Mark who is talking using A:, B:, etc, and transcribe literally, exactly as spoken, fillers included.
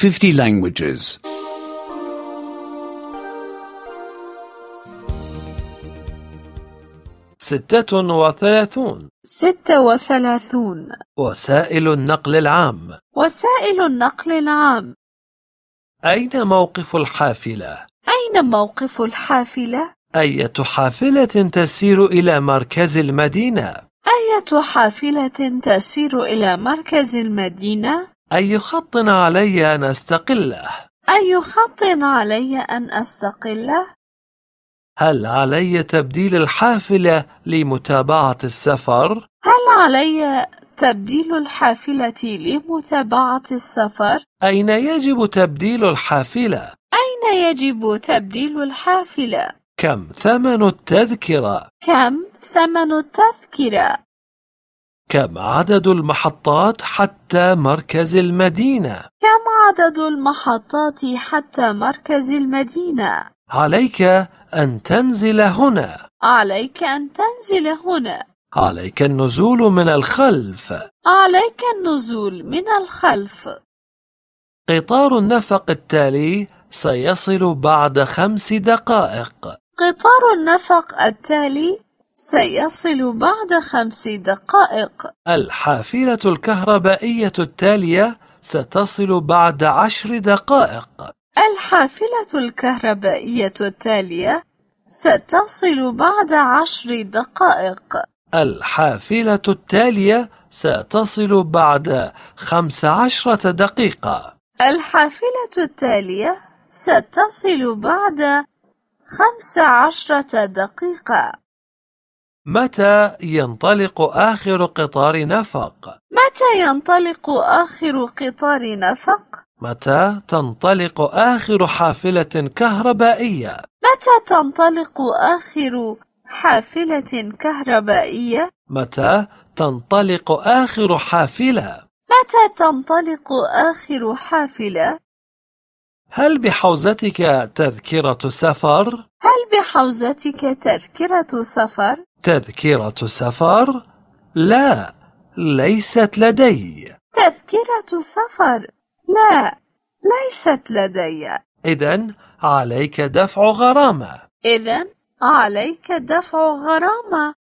A: fifty languages.
B: ستة وثلاثون.
C: ستة وثلاثون.
B: وسائل النقل العام.
C: وسائل النقل العام.
B: أين موقف الحافلة؟
C: أين موقف الحافلة؟
B: أية حافلة تسير إلى مركز المدينة؟
C: أية حافلة تسير إلى مركز المدينة؟
B: أي خط علي أن أستقله؟
C: أي خط علي أن أستقله؟
B: هل علي تبديل الحافلة لمتابعة السفر؟
C: هل علي تبديل الحافلة لمتابعة السفر؟
B: أين يجب تبديل الحافلة؟
C: أين يجب تبديل الحافلة؟
B: كم ثمن التذكرة؟
C: كم ثمن التذكرة؟
B: كم عدد المحطات حتى مركز المدينة؟
C: كم عدد المحطات حتى مركز المدينة؟
B: عليك أن تنزل هنا.
C: عليك أن تنزل هنا.
B: عليك النزول من الخلف.
C: عليك النزول من الخلف.
B: قطار النفق التالي سيصل بعد خمس دقائق.
C: قطار النفق التالي سيصل بعد خمس دقائق.
B: الحافلة الكهربائية التالية ستصل بعد عشر دقائق.
C: الحافلة الكهربائية التالية ستصل بعد عشر دقائق.
B: الحافلة التالية ستصل بعد خمس عشرة دقيقة.
C: الحافلة التالية ستصل بعد خمس عشرة دقيقة.
B: متى ينطلق آخر قطار نفق؟
C: متى ينطلق آخر قطار نفق؟
B: متى تنطلق آخر حافلة كهربائية؟
C: متى تنطلق آخر حافلة كهربائية؟
B: متى تنطلق آخر حافلة؟
C: متى تنطلق آخر حافلة؟
B: هل بحوزتك تذكرة سفر؟
C: هل بحوزتك تذكرة سفر؟
B: تذكرة سفر؟ لا، ليست لدي.
C: تذكرة سفر؟ لا، ليست لدي.
B: إذن عليك دفع غرامة.
C: إذن عليك دفع غرامة.